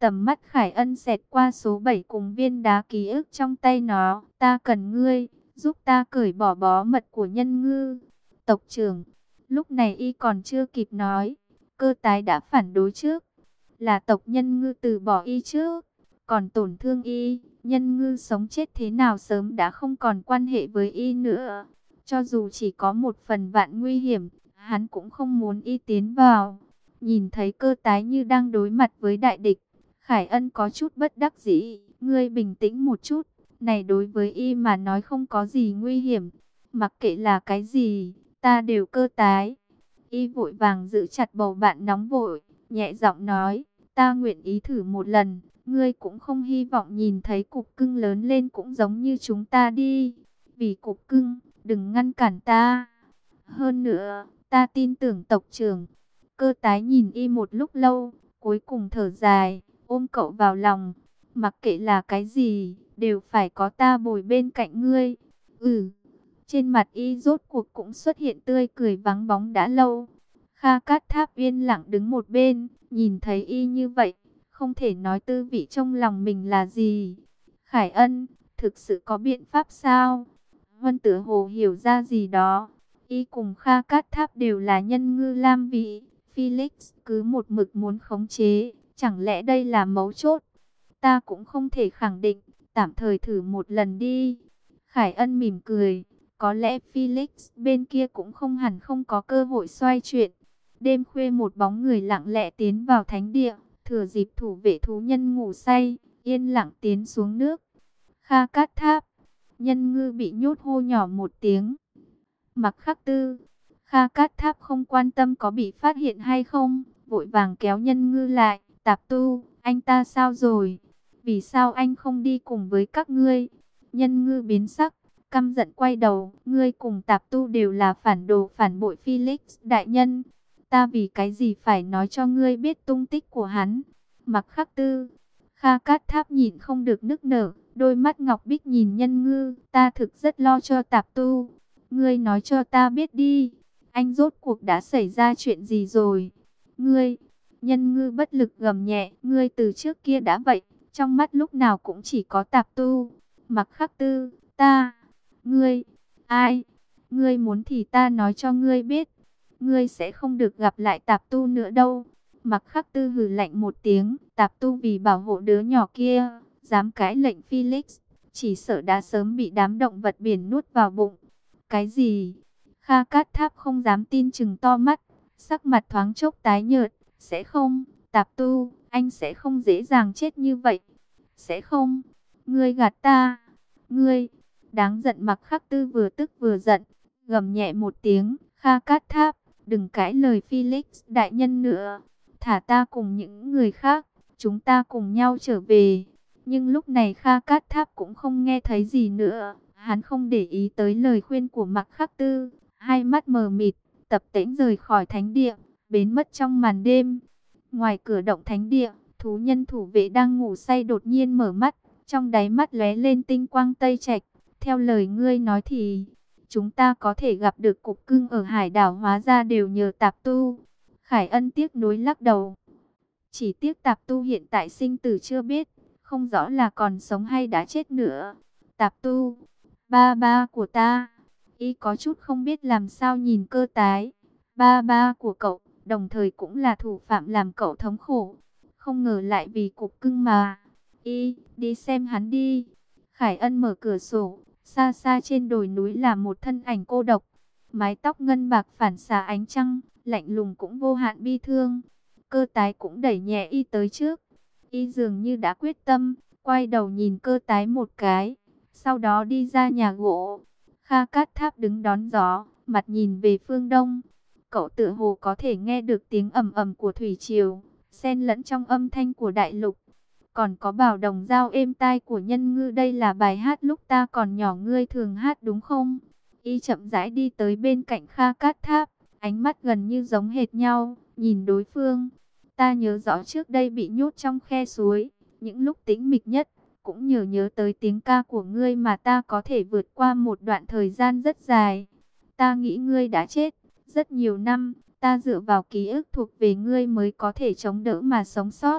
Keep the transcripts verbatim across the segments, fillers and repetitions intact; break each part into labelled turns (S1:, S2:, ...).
S1: Tầm mắt Khải Ân xẹt qua số bảy cùng viên đá ký ức trong tay nó. Ta cần ngươi, giúp ta cởi bỏ bó mật của Nhân Ngư. Tộc trưởng, lúc này y còn chưa kịp nói, Cơ Tái đã phản đối trước. Là tộc Nhân Ngư từ bỏ y trước, còn tổn thương y. Nhân Ngư sống chết thế nào sớm đã không còn quan hệ với y nữa. Cho dù chỉ có một phần vạn nguy hiểm, hắn cũng không muốn y tiến vào. Nhìn thấy Cơ Tái như đang đối mặt với đại địch, Khải Ân có chút bất đắc dĩ. Ngươi bình tĩnh một chút, này đối với y mà nói không có gì nguy hiểm. Mặc kệ là cái gì, ta đều Cơ Tái. Y vội vàng giữ chặt bầu bạn nóng vội, nhẹ giọng nói, ta nguyện ý thử một lần. Ngươi cũng không hy vọng nhìn thấy cục cưng lớn lên cũng giống như chúng ta đi. Vì cục cưng, đừng ngăn cản ta. Hơn nữa, ta tin tưởng tộc trưởng. Cơ Tái nhìn y một lúc lâu, cuối cùng thở dài, ôm cậu vào lòng. Mặc kệ là cái gì, đều phải có ta bồi bên cạnh ngươi. Ừ, trên mặt y rốt cuộc cũng xuất hiện tươi cười vắng bóng đã lâu. Kha Cát Tháp yên lặng đứng một bên, nhìn thấy y như vậy, không thể nói tư vị trong lòng mình là gì. Khải Ân, thực sự có biện pháp sao? Vân Tử Hồ hiểu ra gì đó. Y cùng Kha Cát Tháp đều là Nhân Ngư lam vị. Felix cứ một mực muốn khống chế, chẳng lẽ đây là mấu chốt? Ta cũng không thể khẳng định, tạm thời thử một lần đi. Khải Ân mỉm cười, có lẽ Felix bên kia cũng không hẳn không có cơ hội xoay chuyện. Đêm khuya một bóng người lặng lẽ tiến vào thánh địa, thừa dịp thủ vệ thú nhân ngủ say, yên lặng tiến xuống nước. Kha Cát Tháp, Nhân Ngư bị nhốt hô nhỏ một tiếng. Mặc Khắc Tư, Kha Cát Tháp không quan tâm có bị phát hiện hay không, vội vàng kéo Nhân Ngư lại. Tạp Tu, anh ta sao rồi? Vì sao anh không đi cùng với các ngươi? Nhân Ngư biến sắc, căm giận quay đầu. Ngươi cùng Tạp Tu đều là phản đồ phản bội Felix đại nhân. Ta vì cái gì phải nói cho ngươi biết tung tích của hắn? Mặc Khắc Tư, Kha Cát Tháp nhìn không được nức nở, đôi mắt ngọc bích nhìn Nhân Ngư. Ta thực rất lo cho Tạp Tu. Ngươi nói cho ta biết đi, anh rốt cuộc đã xảy ra chuyện gì rồi? Ngươi, Nhân Ngư bất lực gầm nhẹ, ngươi từ trước kia đã vậy, trong mắt lúc nào cũng chỉ có Tạp Tu. Mặc Khắc Tư, ta, ngươi, ai? Ngươi muốn thì ta nói cho ngươi biết, ngươi sẽ không được gặp lại Tạp Tu nữa đâu. Mặc Khắc Tư hừ lạnh một tiếng, Tạp Tu vì bảo hộ đứa nhỏ kia, dám cãi lệnh Felix, chỉ sợ đã sớm bị đám động vật biển nuốt vào bụng. Cái gì? Kha Cát Tháp không dám tin, chừng to mắt, sắc mặt thoáng chốc tái nhợt. Sẽ không, Tạp Tu, anh sẽ không dễ dàng chết như vậy. Sẽ không, ngươi gạt ta. Ngươi, đáng giận. Mặc Khắc Tư vừa tức vừa giận, gầm nhẹ một tiếng. Kha Cát Tháp, đừng cãi lời Felix đại nhân nữa. Thả ta cùng những người khác, chúng ta cùng nhau trở về. Nhưng lúc này Kha Cát Tháp cũng không nghe thấy gì nữa. Hắn không để ý tới lời khuyên của Mặc Khắc Tư, hai mắt mờ mịt, tập tễnh rời khỏi thánh địa, biến mất trong màn đêm. Ngoài cửa động thánh địa, thú nhân thủ vệ đang ngủ say đột nhiên mở mắt, trong đáy mắt lóe lên tinh quang tây trạch. Theo lời ngươi nói thì, chúng ta có thể gặp được cục cưng ở hải đảo, hóa ra đều nhờ Tạp Tu. Khải Ân tiếc nuối lắc đầu. Chỉ tiếc Tạp Tu hiện tại sinh tử chưa biết, không rõ là còn sống hay đã chết nữa. Tạp Tu, ba ba của ta. Y có chút không biết làm sao nhìn Cơ Tái. Ba ba của cậu, đồng thời cũng là thủ phạm làm cậu thống khổ. Không ngờ lại vì cục cưng mà. Y, đi xem hắn đi. Khải Ân mở cửa sổ. Xa xa trên đồi núi là một thân ảnh cô độc. Mái tóc ngân bạc phản xạ ánh trăng, lạnh lùng cũng vô hạn bi thương. Cơ Tái cũng đẩy nhẹ Y tới trước. Y dường như đã quyết tâm, quay đầu nhìn Cơ Tái một cái, sau đó đi ra nhà gỗ. Kha Cát Tháp đứng đón gió, mặt nhìn về phương đông. Cậu tựa hồ có thể nghe được tiếng ầm ầm của thủy triều, xen lẫn trong âm thanh của đại lục. Còn có bảo đồng dao êm tai của Nhân Ngư, đây là bài hát lúc ta còn nhỏ ngươi thường hát đúng không? Y chậm rãi đi tới bên cạnh Kha Cát Tháp, ánh mắt gần như giống hệt nhau, nhìn đối phương. Ta nhớ rõ trước đây bị nhốt trong khe suối, những lúc tĩnh mịch nhất, cũng nhờ nhớ tới tiếng ca của ngươi mà ta có thể vượt qua một đoạn thời gian rất dài. Ta nghĩ ngươi đã chết rất nhiều năm, ta dựa vào ký ức thuộc về ngươi mới có thể chống đỡ mà sống sót.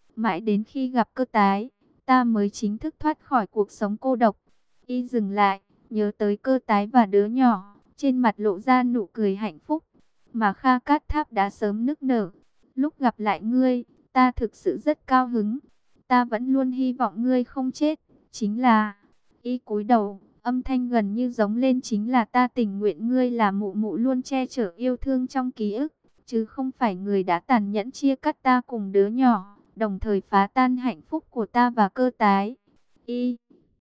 S1: Mãi đến khi gặp Cơ Tái, ta mới chính thức thoát khỏi cuộc sống cô độc. Y dừng lại, nhớ tới Cơ Tái và đứa nhỏ, trên mặt lộ ra nụ cười hạnh phúc, mà Kha Cát Tháp đã sớm nức nở. Lúc gặp lại ngươi, ta thực sự rất cao hứng. Ta vẫn luôn hy vọng ngươi không chết, chính là... Y cúi đầu, âm thanh gần như giống lên, chính là ta tình nguyện ngươi là mụ mụ luôn che chở yêu thương trong ký ức, chứ không phải người đã tàn nhẫn chia cắt ta cùng đứa nhỏ, đồng thời phá tan hạnh phúc của ta và Cơ Tái. Y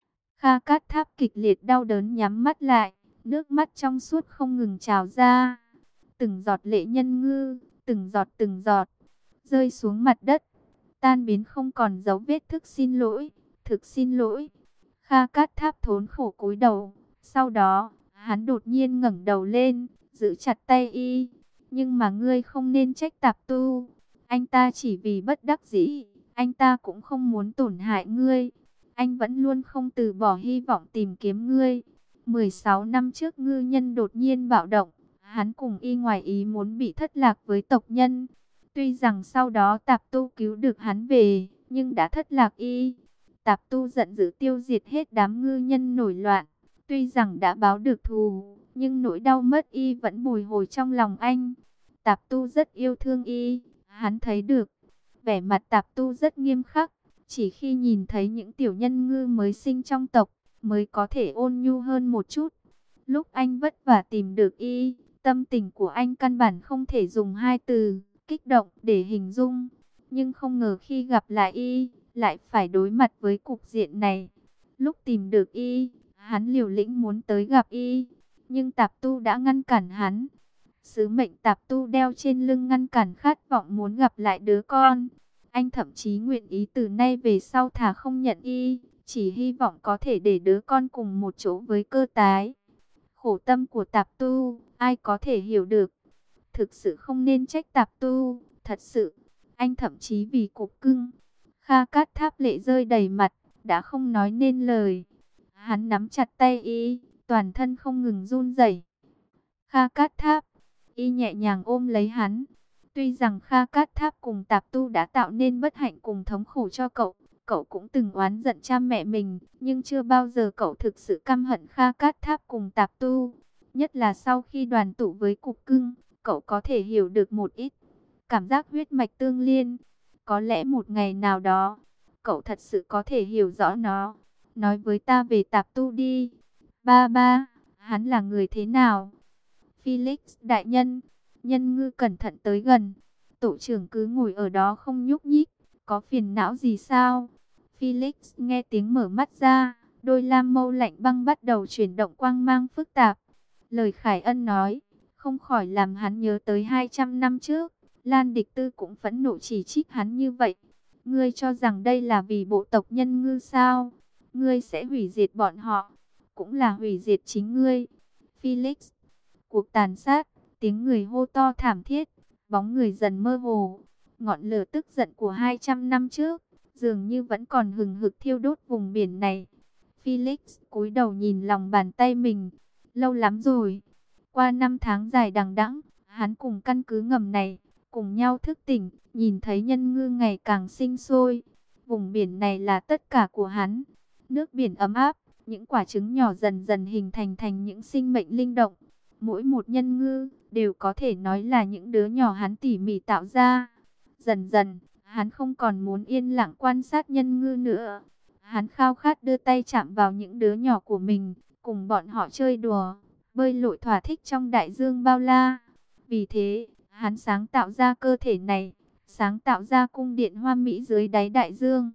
S1: Kha Cát Tháp kịch liệt đau đớn nhắm mắt lại, nước mắt trong suốt không ngừng trào ra. Từng giọt lệ nhân ngư, từng giọt từng giọt, rơi xuống mặt đất, tan biến không còn dấu vết. Thức xin lỗi, thực xin lỗi. Kha Cát Tháp thốn khổ cúi đầu, sau đó, hắn đột nhiên ngẩng đầu lên, giữ chặt tay Y. Nhưng mà ngươi không nên trách Tạp Tu. Anh ta chỉ vì bất đắc dĩ, anh ta cũng không muốn tổn hại ngươi. Anh vẫn luôn không từ bỏ hy vọng tìm kiếm ngươi. mười sáu năm trước ngư nhân đột nhiên bạo động, hắn cùng Y ngoài ý muốn bị thất lạc với tộc nhân. Tuy rằng sau đó Tạp Tu cứu được hắn về, nhưng đã thất lạc Y. Tạp Tu giận dữ tiêu diệt hết đám ngư nhân nổi loạn. Tuy rằng đã báo được thù, nhưng nỗi đau mất Y vẫn bồi hồi trong lòng anh. Tạp Tu rất yêu thương Y, hắn thấy được. Vẻ mặt Tạp Tu rất nghiêm khắc, chỉ khi nhìn thấy những tiểu nhân ngư mới sinh trong tộc, mới có thể ôn nhu hơn một chút. Lúc anh vất vả tìm được Y, tâm tình của anh căn bản không thể dùng hai từ kích động để hình dung. Nhưng không ngờ khi gặp lại Y, lại phải đối mặt với cục diện này. Lúc tìm được Y, hắn liều lĩnh muốn tới gặp Y, nhưng Tạp Tu đã ngăn cản hắn. Sứ mệnh Tạp Tu đeo trên lưng ngăn cản khát vọng muốn gặp lại đứa con. Anh thậm chí nguyện ý từ nay về sau thà không nhận Y, chỉ hy vọng có thể để đứa con cùng một chỗ với Cơ Tái. Khổ tâm của Tạp Tu, ai có thể hiểu được. Thực sự không nên trách Tạp Tu, thật sự. Anh thậm chí vì cục cưng. Kha Cát Tháp lệ rơi đầy mặt, đã không nói nên lời. Hắn nắm chặt tay Y, toàn thân không ngừng run rẩy. Kha Cát Tháp, Y nhẹ nhàng ôm lấy hắn. Tuy rằng Kha Cát Tháp cùng Tạp Tu đã tạo nên bất hạnh cùng thống khổ cho cậu, cậu cũng từng oán giận cha mẹ mình, nhưng chưa bao giờ cậu thực sự căm hận Kha Cát Tháp cùng Tạp Tu. Nhất là sau khi đoàn tụ với cục cưng, cậu có thể hiểu được một ít. Cảm giác huyết mạch tương liên. Có lẽ một ngày nào đó, cậu thật sự có thể hiểu rõ nó. Nói với ta về Tạp Tu đi. Ba ba, hắn là người thế nào? Felix đại nhân. Nhân ngư cẩn thận tới gần. Tổ trưởng cứ ngồi ở đó không nhúc nhích. Có phiền não gì sao? Felix nghe tiếng mở mắt ra. Đôi lam mâu lạnh băng bắt đầu chuyển động quang mang phức tạp. Lời Khải Ân nói, không khỏi làm hắn nhớ tới hai trăm năm trước. Lan Địch Tư cũng phẫn nộ chỉ trích hắn như vậy. Ngươi cho rằng đây là vì bộ tộc nhân ngư sao? Ngươi sẽ hủy diệt bọn họ, cũng là hủy diệt chính ngươi. Felix, cuộc tàn sát, tiếng người hô to thảm thiết, bóng người dần mơ hồ. Ngọn lửa tức giận của hai trăm năm trước, dường như vẫn còn hừng hực thiêu đốt vùng biển này. Felix cúi đầu nhìn lòng bàn tay mình. Lâu lắm rồi, qua năm tháng dài đằng đẵng, hắn cùng căn cứ ngầm này, cùng nhau thức tỉnh, nhìn thấy nhân ngư ngày càng sinh sôi. Vùng biển này là tất cả của hắn. Nước biển ấm áp, những quả trứng nhỏ dần dần hình thành thành những sinh mệnh linh động. Mỗi một nhân ngư đều có thể nói là những đứa nhỏ hắn tỉ mỉ tạo ra. Dần dần, hắn không còn muốn yên lặng quan sát nhân ngư nữa. Hắn khao khát đưa tay chạm vào những đứa nhỏ của mình, cùng bọn họ chơi đùa, bơi lội thỏa thích trong đại dương bao la. Vì thế, hắn sáng tạo ra cơ thể này, sáng tạo ra cung điện hoa mỹ dưới đáy đại dương.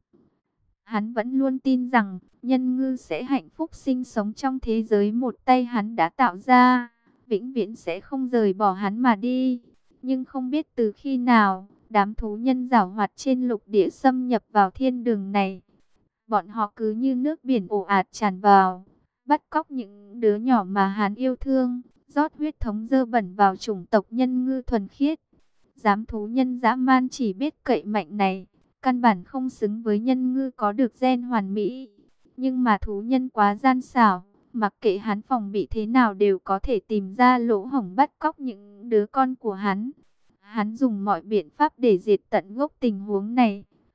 S1: Hắn vẫn luôn tin rằng, nhân ngư sẽ hạnh phúc sinh sống trong thế giới một tay hắn đã tạo ra, vĩnh viễn sẽ không rời bỏ hắn mà đi. Nhưng không biết từ khi nào, đám thú nhân giảo hoạt trên lục địa xâm nhập vào thiên đường này. Bọn họ cứ như nước biển ồ ạt tràn vào, bắt cóc những đứa nhỏ mà hắn yêu thương, rót huyết thống dơ bẩn vào chủng tộc nhân ngư thuần khiết. Dám thú nhân dã man chỉ biết cậy mạnh này, căn bản không xứng với nhân ngư có được gen hoàn mỹ. Nhưng mà thú nhân quá gian xảo, mặc kệ hắn phòng bị thế nào đều có thể tìm ra lỗ hổng bắt cóc những đứa con của hắn. Hắn dùng mọi biện pháp để diệt tận gốc tình huống này.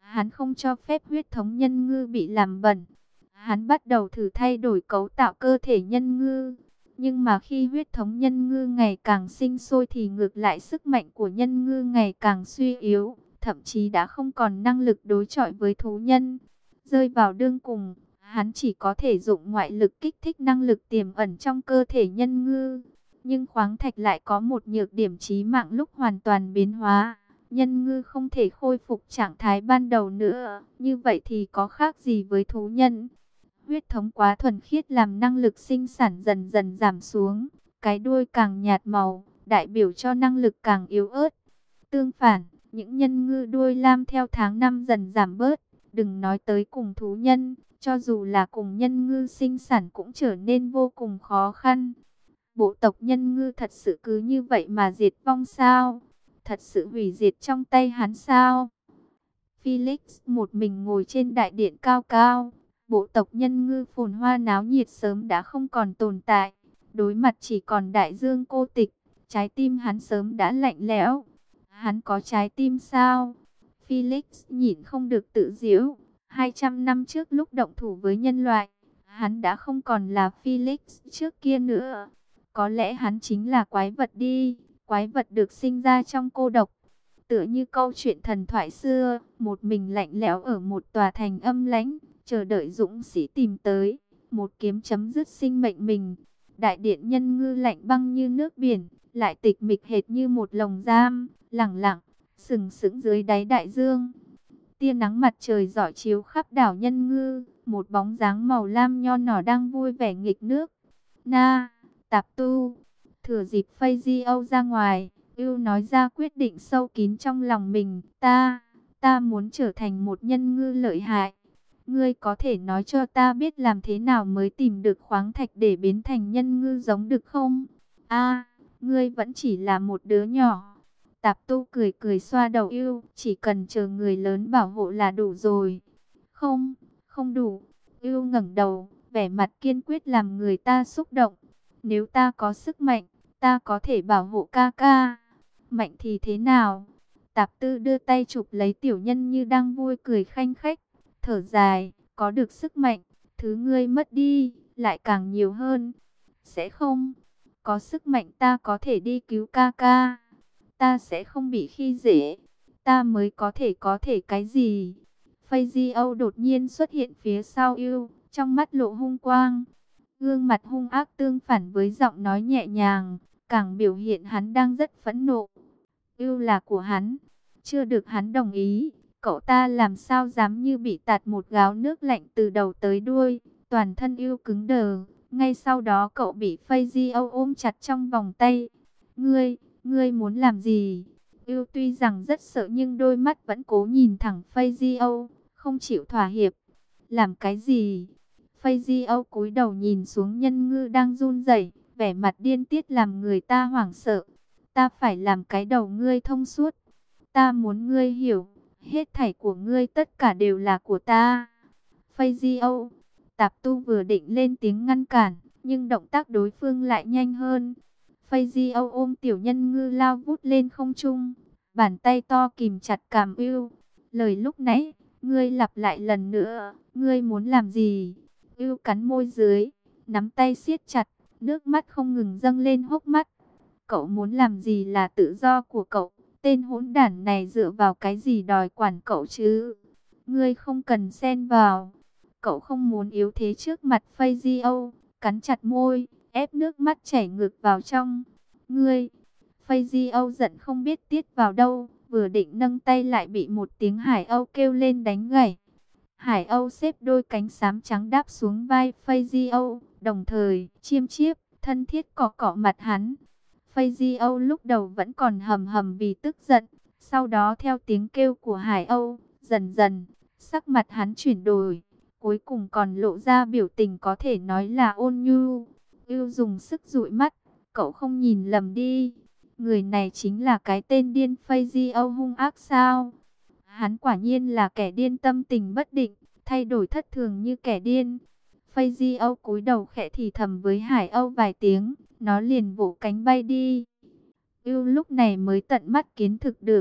S1: Hắn không cho phép huyết thống nhân ngư bị làm bẩn. Hắn bắt đầu thử thay đổi cấu tạo cơ thể nhân ngư. Nhưng mà khi huyết thống nhân ngư ngày càng sinh sôi thì ngược lại sức mạnh của nhân ngư ngày càng suy yếu, thậm chí đã không còn năng lực đối chọi với thú nhân. Rơi vào đường cùng, hắn chỉ có thể dụng ngoại lực kích thích năng lực tiềm ẩn trong cơ thể nhân ngư. Nhưng khoáng thạch lại có một nhược điểm chí mạng lúc hoàn toàn biến hóa. Nhân ngư không thể khôi phục trạng thái ban đầu nữa, như vậy thì có khác gì với thú nhân? Huyết thống quá thuần khiết làm năng lực sinh sản dần dần giảm xuống, cái đuôi càng nhạt màu, đại biểu cho năng lực càng yếu ớt. Tương phản, những nhân ngư đuôi lam theo tháng năm dần giảm bớt, đừng nói tới cùng thú nhân, cho dù là cùng nhân ngư sinh sản cũng trở nên vô cùng khó khăn. Bộ tộc nhân ngư thật sự cứ như vậy mà diệt vong sao? Thật sự hủy diệt trong tay hắn sao? Felix một mình ngồi trên đại điện cao cao. Bộ tộc nhân ngư phồn hoa náo nhiệt sớm đã không còn tồn tại. Đối mặt chỉ còn đại dương cô tịch. Trái tim hắn sớm đã lạnh lẽo. Hắn có trái tim sao? Felix nhìn không được tự giễu. hai trăm năm trước lúc động thủ với nhân loại, hắn đã không còn là Felix trước kia nữa. Có lẽ hắn chính là quái vật đi. Quái vật được sinh ra trong cô độc. Tựa như câu chuyện thần thoại xưa, một mình lạnh lẽo ở một tòa thành âm lãnh, chờ đợi dũng sĩ tìm tới, một kiếm chấm dứt sinh mệnh mình. Đại điện nhân ngư lạnh băng như nước biển, lại tịch mịch hệt như một lồng giam, lẳng lặng, sừng sững dưới đáy đại dương. Tia nắng mặt trời rọi chiếu khắp đảo nhân ngư, một bóng dáng màu lam nho nhỏ đang vui vẻ nghịch nước. Na, Tạp Tu, thừa dịp Phây Di Âu ra ngoài, Ưu nói ra quyết định sâu kín trong lòng mình. Ta, ta muốn trở thành một nhân ngư lợi hại. Ngươi có thể nói cho ta biết làm thế nào mới tìm được khoáng thạch để biến thành nhân ngư giống được không? A, ngươi vẫn chỉ là một đứa nhỏ. Tạp Tu cười cười xoa đầu Ưu, chỉ cần chờ người lớn bảo hộ là đủ rồi. Không, không đủ. Ưu ngẩng đầu, vẻ mặt kiên quyết làm người ta xúc động. Nếu ta có sức mạnh, ta có thể bảo hộ ca ca. Mạnh thì thế nào? Tạp Tư đưa tay chụp lấy tiểu nhân như đang vui cười khanh khách, thở dài, có được sức mạnh, thứ ngươi mất đi, lại càng nhiều hơn. Sẽ không, có sức mạnh ta có thể đi cứu ca ca, ta sẽ không bị khi dễ, ta mới có thể có thể cái gì? Phây Di Âu đột nhiên xuất hiện phía sau Ưu, trong mắt lộ hung quang, gương mặt hung ác tương phản với giọng nói nhẹ nhàng, càng biểu hiện hắn đang rất phẫn nộ. Ưu là của hắn, chưa được hắn đồng ý, cậu ta làm sao dám như bị tạt một gáo nước lạnh từ đầu tới đuôi. Toàn thân Ưu cứng đờ, ngay sau đó cậu bị Phây Di Âu ôm chặt trong vòng tay. Ngươi, ngươi muốn làm gì? Ưu tuy rằng rất sợ nhưng đôi mắt vẫn cố nhìn thẳng Phây Di Âu, không chịu thỏa hiệp. Làm cái gì? Phây Di Âu cúi đầu nhìn xuống nhân ngư đang run rẩy, vẻ mặt điên tiết làm người ta hoảng sợ. Ta phải làm cái đầu ngươi thông suốt. Ta muốn ngươi hiểu, hết thảy của ngươi tất cả đều là của ta. Phây Di Âu, Tạp Tu vừa định lên tiếng ngăn cản, nhưng động tác đối phương lại nhanh hơn. Phây Di Âu ôm tiểu nhân ngư lao vút lên không trung, bàn tay to kìm chặt cằm Ưu. Lời lúc nãy, ngươi lặp lại lần nữa, ngươi muốn làm gì? Ưu cắn môi dưới, nắm tay siết chặt, nước mắt không ngừng dâng lên hốc mắt. Cậu muốn làm gì là tự do của cậu, tên hỗn đản này dựa vào cái gì đòi quản cậu chứ? Ngươi không cần xen vào. Cậu không muốn yếu thế trước mặt Phây Di Âu, cắn chặt môi, ép nước mắt chảy ngược vào trong. Ngươi, Phây Di Âu giận không biết tiết vào đâu, vừa định nâng tay lại bị một tiếng Hải Âu kêu lên đánh gãy. Hải Âu xếp đôi cánh xám trắng đáp xuống vai Phây Di Âu, đồng thời chiêm chiếp, thân thiết cọ cọ mặt hắn. Phây Di Âu lúc đầu vẫn còn hầm hầm vì tức giận, sau đó theo tiếng kêu của Hải Âu, dần dần, sắc mặt hắn chuyển đổi, cuối cùng còn lộ ra biểu tình có thể nói là ôn nhu. Ưu dùng sức dụi mắt, cậu không nhìn lầm đi, người này chính là cái tên điên Phây Di Âu hung ác sao? Hắn quả nhiên là kẻ điên tâm tình bất định, thay đổi thất thường như kẻ điên. Phây Di Âu cúi đầu khẽ thì thầm với Hải Âu vài tiếng, nó liền vỗ cánh bay đi. Ưu lúc này mới tận mắt kiến thực được,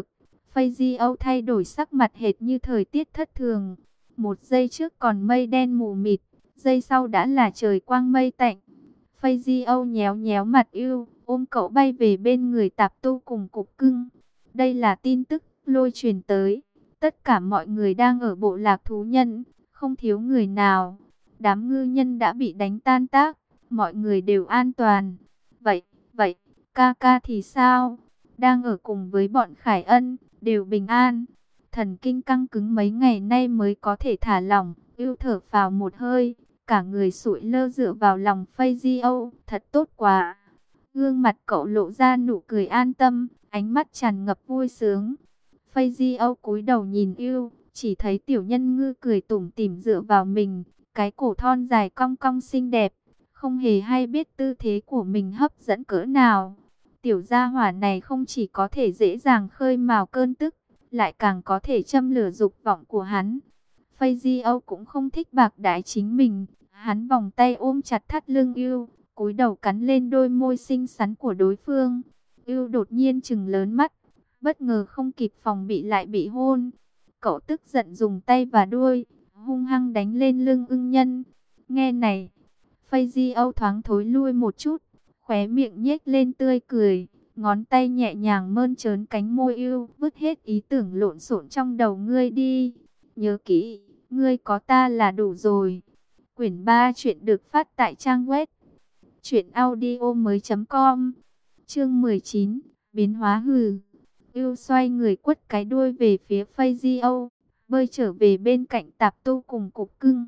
S1: Fazio thay đổi sắc mặt hệt như thời tiết thất thường. Một giây trước còn mây đen mù mịt, giây sau đã là trời quang mây tạnh. Fazio nhéo nhéo mặt yêu, ôm cậu bay về bên người Tạp Tu cùng Cục Cưng. Đây là tin tức Lôi truyền tới. Tất cả mọi người đang ở bộ lạc thú nhân, không thiếu người nào. Đám ngư nhân đã bị đánh tan tác, mọi người đều an toàn. Vậy, vậy, ca ca thì sao? Đang ở cùng với bọn Khải Ân, đều bình an. Thần kinh căng cứng mấy ngày nay mới có thể thả lỏng, yêu thở phào một hơi. Cả người sụi lơ dựa vào lòng Fazio, thật tốt quá. Gương mặt cậu lộ ra nụ cười an tâm, ánh mắt tràn ngập vui sướng. Fazio cúi đầu nhìn yêu, chỉ thấy tiểu nhân ngư cười tủm tỉm dựa vào mình, cái cổ thon dài cong cong xinh đẹp, không hề hay biết tư thế của mình hấp dẫn cỡ nào. Tiểu gia hỏa này không chỉ có thể dễ dàng khơi mào cơn tức, lại càng có thể châm lửa dục vọng của hắn. Fazio cũng không thích bạc đãi chính mình, hắn vòng tay ôm chặt thắt lưng yêu, cúi đầu cắn lên đôi môi xinh xắn của đối phương. Yêu đột nhiên trừng lớn mắt, bất ngờ không kịp phòng bị lại bị hôn. Cậu tức giận dùng tay và đuôi, hung hăng đánh lên lưng ưng nhân. Nghe này, Fazio thoáng thối lui một chút, khóe miệng nhếch lên tươi cười, ngón tay nhẹ nhàng mơn trớn cánh môi yêu, vứt hết ý tưởng lộn xộn trong đầu ngươi đi. Nhớ kỹ, ngươi có ta là đủ rồi. Quyển ba chuyện được phát tại trang web truyện audio mới chấm com. Chương mười chín, biến hóa hừ. Yêu xoay người quất cái đuôi về phía Fazio, bơi trở về bên cạnh Tạp Tu cùng Cục Cưng.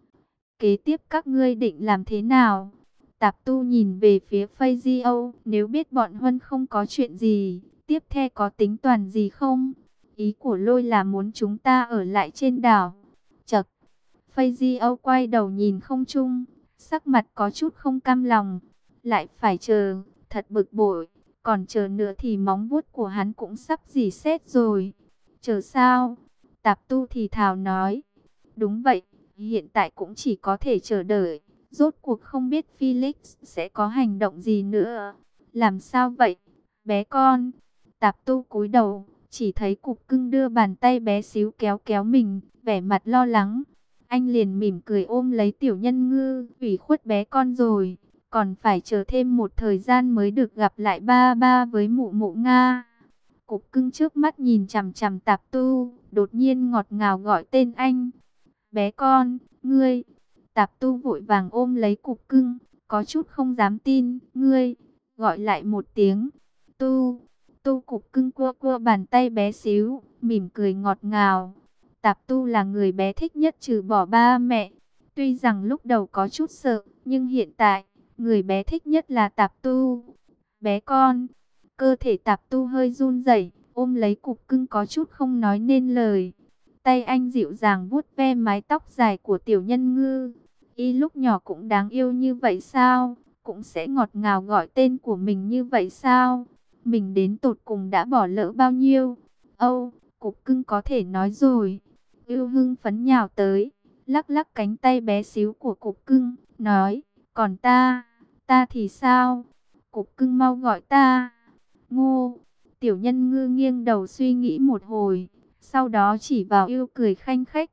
S1: Kế tiếp các ngươi định làm thế nào? Tạp Tu nhìn về phía Fazio, nếu biết bọn Huân không có chuyện gì, tiếp theo có tính toán gì không? Ý của Lôi là muốn chúng ta ở lại trên đảo. Chậc. Fazio quay đầu nhìn không trung, sắc mặt có chút không cam lòng. Lại phải chờ, thật bực bội. Còn chờ nữa thì móng vuốt của hắn cũng sắp rỉ sét rồi. Chờ sao? Tạp Tu thì thào nói. Đúng vậy, hiện tại cũng chỉ có thể chờ đợi. Rốt cuộc không biết Felix sẽ có hành động gì nữa. Làm sao vậy, bé con? Tạp Tu cúi đầu, chỉ thấy Cục Cưng đưa bàn tay bé xíu kéo kéo mình, vẻ mặt lo lắng. Anh liền mỉm cười ôm lấy tiểu nhân ngư, ủy khuất bé con rồi. Còn phải chờ thêm một thời gian mới được gặp lại ba ba với mụ mụ Nga. Cục Cưng trước mắt nhìn chằm chằm Tạp Tu, đột nhiên ngọt ngào gọi tên anh. Bé con, ngươi. Tạp Tu vội vàng ôm lấy Cục Cưng, có chút không dám tin. Ngươi, gọi lại một tiếng. Tu, Tu. Cục Cưng cua cua bàn tay bé xíu, mỉm cười ngọt ngào. Tạp Tu là người bé thích nhất trừ bỏ ba mẹ. Tuy rằng lúc đầu có chút sợ, nhưng hiện tại, người bé thích nhất là Tạp Tu. Bé con, cơ thể Tạp Tu hơi run rẩy, ôm lấy Cục Cưng có chút không nói nên lời. Tay anh dịu dàng vuốt ve mái tóc dài của tiểu nhân ngư. Y lúc nhỏ cũng đáng yêu như vậy sao? Cũng sẽ ngọt ngào gọi tên của mình như vậy sao? Mình đến tột cùng đã bỏ lỡ bao nhiêu? Âu, Cục Cưng có thể nói rồi. Yêu hưng phấn nhào tới, lắc lắc cánh tay bé xíu của Cục Cưng, nói, còn ta, ta thì sao? Cục Cưng mau gọi ta. Ngô. Tiểu nhân ngư nghiêng đầu suy nghĩ một hồi, sau đó chỉ vào yêu cười khanh khách.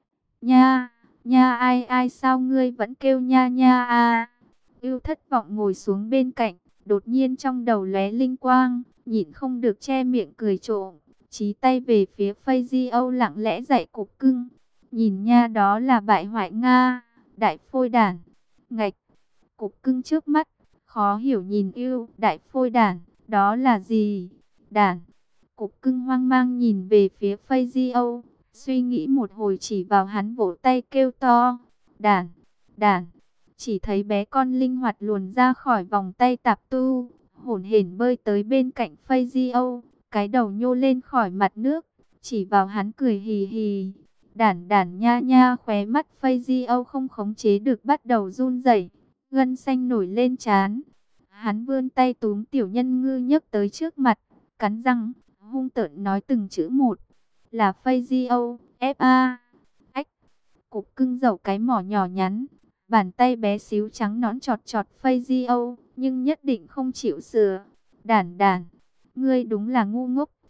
S1: Nha, nha ai ai sao ngươi vẫn kêu nha nha à? Yêu thất vọng ngồi xuống bên cạnh, đột nhiên trong đầu lóe linh quang, nhịn không được che miệng cười trộm. Chí tay về phía Fazio lặng lẽ dạy Cục Cưng. Nhìn nha, đó là bại hoại Nga, đại phôi đản. Ngạch. Cục Cưng trước mắt, khó hiểu nhìn yêu, đại phôi đản, đó là gì? Đản. Cục Cưng hoang mang nhìn về phía Fazio, suy nghĩ một hồi chỉ vào hắn vỗ tay kêu to. Đản, đản. Chỉ thấy bé con linh hoạt luồn ra khỏi vòng tay Tạp Tu, hổn hển bơi tới bên cạnh Fazio, cái đầu nhô lên khỏi mặt nước, chỉ vào hắn cười hì hì. Đản đản nha nha, khóe mắt Fazio không khống chế được bắt đầu run rẩy, gân xanh nổi lên trán. Hắn vươn tay túm tiểu nhân ngư nhấc tới trước mặt, cắn răng, hung tợn nói từng chữ một. Là Fazio, ép a. Ách. Cục Cưng dẩu cái mỏ nhỏ nhắn, bàn tay bé xíu trắng nõn chọt chọt Fazio, nhưng nhất định không chịu sửa. Đản đản, ngươi đúng là ngu ngốc.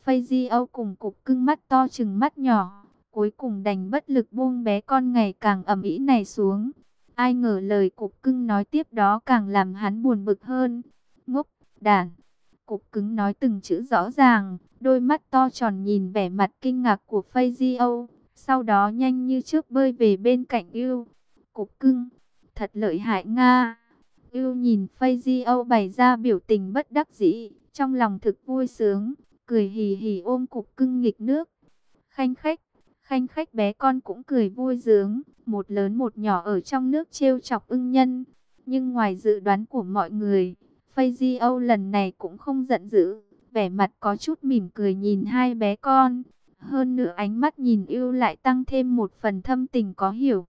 S1: Phây Di Âu cùng cục cưng mắt to chừng mắt nhỏ, cuối cùng đành bất lực buông bé con ngày càng ầm ĩ này xuống. Ai ngờ lời cục cưng nói tiếp đó càng làm hắn buồn bực hơn. Ngốc, đản. Cục cứng nói từng chữ rõ ràng, đôi mắt to tròn nhìn vẻ mặt kinh ngạc của Phây Di Âu, sau đó nhanh như trước bơi về bên cạnh Ưu. Cục cưng, thật lợi hại Nga. Ưu nhìn Phây Di Âu bày ra biểu tình bất đắc dĩ, trong lòng thực vui sướng, cười hì hì ôm cục cưng nghịch nước. Khanh khách, khanh khách bé con cũng cười vui sướng, một lớn một nhỏ ở trong nước trêu chọc ưng nhân. Nhưng ngoài dự đoán của mọi người, Phây Di Âu lần này cũng không giận dữ, vẻ mặt có chút mỉm cười nhìn hai bé con. Hơn nữa ánh mắt nhìn Ưu lại tăng thêm một phần thâm tình có hiểu.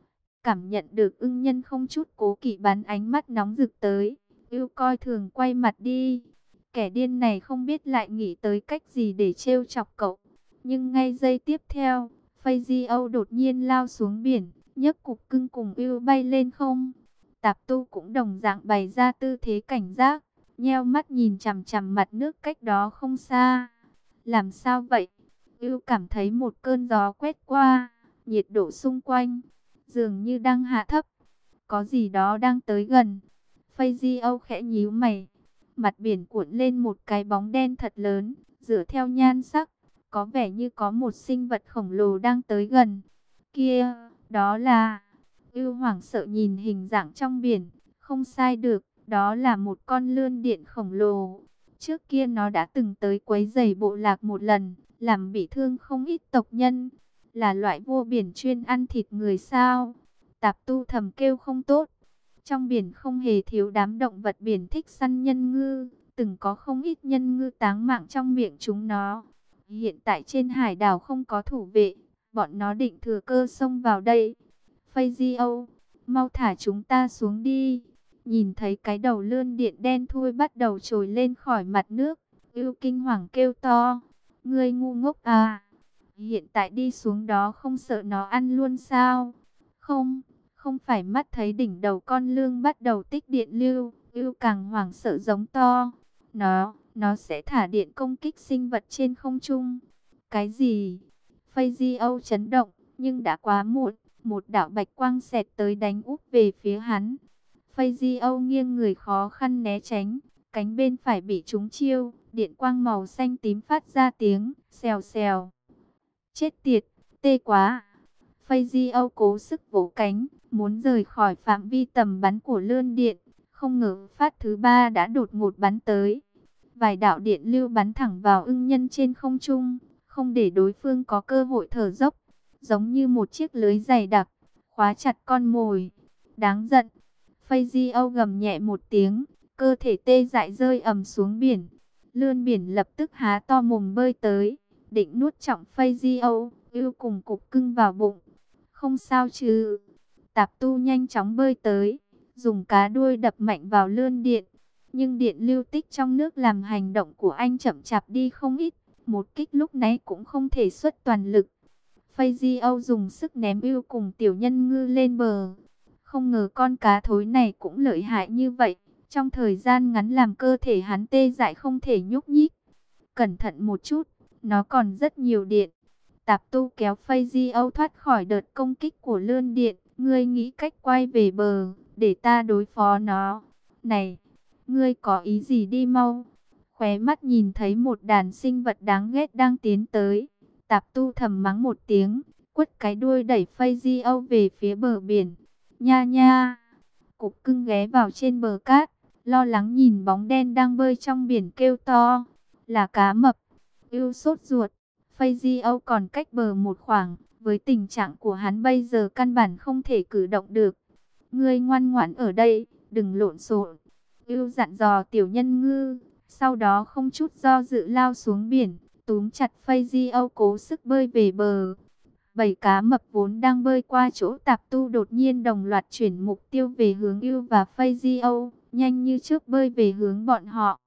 S1: Cảm nhận được ưng nhân không chút cố kỵ bắn ánh mắt nóng rực tới, Ưu coi thường quay mặt đi. Kẻ điên này không biết lại nghĩ tới cách gì để trêu chọc cậu. Nhưng ngay giây tiếp theo, Phây Di Âu đột nhiên lao xuống biển, nhấc cục cưng cùng Ưu bay lên không. Tạp Tu cũng đồng dạng bày ra tư thế cảnh giác, nheo mắt nhìn chằm chằm mặt nước cách đó không xa. Làm sao vậy? Ưu cảm thấy một cơn gió quét qua, nhiệt độ xung quanh dường như đang hạ thấp, có gì đó đang tới gần. Phây Di Âu khẽ nhíu mày, mặt biển cuộn lên một cái bóng đen thật lớn, dựa theo nhan sắc, có vẻ như có một sinh vật khổng lồ đang tới gần. Kia, đó là... Ưu hoảng sợ nhìn hình dạng trong biển, không sai được, đó là một con lươn điện khổng lồ. Trước kia nó đã từng tới quấy rầy bộ lạc một lần, làm bị thương không ít tộc nhân. Là loại vua biển chuyên ăn thịt người sao? Tạp Tu thầm kêu không tốt. Trong biển không hề thiếu đám động vật biển thích săn nhân ngư, từng có không ít nhân ngư táng mạng trong miệng chúng nó. Hiện tại trên hải đảo không có thủ vệ, bọn nó định thừa cơ xông vào đây. Phây Di Âu, mau thả chúng ta xuống đi. Nhìn thấy cái đầu lươn điện đen thui bắt đầu trồi lên khỏi mặt nước, Ưu kinh hoàng kêu to. Ngươi ngu ngốc à? Hiện tại đi xuống đó không sợ nó ăn luôn sao? Không, không phải mắt thấy đỉnh đầu con lươn bắt đầu tích điện lưu, Ưu càng hoảng sợ giống to. Nó, nó sẽ thả điện công kích sinh vật trên không trung. Cái gì? Phây Di Âu chấn động, nhưng đã quá muộn. Một đạo bạch quang xẹt tới đánh úp về phía hắn. Phây Di Âu nghiêng người khó khăn né tránh, cánh bên phải bị trúng chiêu, điện quang màu xanh tím phát ra tiếng xèo xèo. Chết tiệt, tê quá. Phây Di Âu cố sức vỗ cánh, muốn rời khỏi phạm vi tầm bắn của lươn điện, không ngờ phát thứ ba đã đột ngột bắn tới. Vài đạo điện lưu bắn thẳng vào ưng nhân trên không trung, không để đối phương có cơ hội thở dốc. Giống như một chiếc lưới dày đặc, khóa chặt con mồi. Đáng giận. Phây Di Âu gầm nhẹ một tiếng, cơ thể tê dại rơi ầm xuống biển. Lươn biển lập tức há to mồm bơi tới, định nuốt trọn Phây Di Âu, Ưu cùng cục cưng vào bụng. Không sao chứ? Tạp Tu nhanh chóng bơi tới, dùng cá đuôi đập mạnh vào lươn điện. Nhưng điện lưu tích trong nước làm hành động của anh chậm chạp đi không ít. Một kích lúc nãy cũng không thể xuất toàn lực. Phây Di Âu dùng sức ném Ưu cùng tiểu nhân ngư lên bờ. Không ngờ con cá thối này cũng lợi hại như vậy. Trong thời gian ngắn làm cơ thể hắn tê dại không thể nhúc nhích. Cẩn thận một chút, nó còn rất nhiều điện. Tạp Tu kéo Phây Di Âu thoát khỏi đợt công kích của lươn điện. Ngươi nghĩ cách quay về bờ, để ta đối phó nó. Này, ngươi có ý gì đi mau. Khóe mắt nhìn thấy một đàn sinh vật đáng ghét đang tiến tới. Tạp Tu thầm mắng một tiếng, quất cái đuôi đẩy Phây Di Âu về phía bờ biển. Nha nha. Cục cưng ghé vào trên bờ cát, lo lắng nhìn bóng đen đang bơi trong biển kêu to. Là cá mập. Ưu sốt ruột. Phây Di Âu còn cách bờ một khoảng, với tình trạng của hắn bây giờ căn bản không thể cử động được. Ngươi ngoan ngoãn ở đây, đừng lộn xộn. Ưu dặn dò tiểu nhân ngư, sau đó không chút do dự lao xuống biển, túm chặt Phây Di Âu cố sức bơi về bờ. Bảy cá mập vốn đang bơi qua chỗ Tạp Tu đột nhiên đồng loạt chuyển mục tiêu về hướng Ưu và Phây Di Âu, nhanh như trước bơi về hướng bọn họ.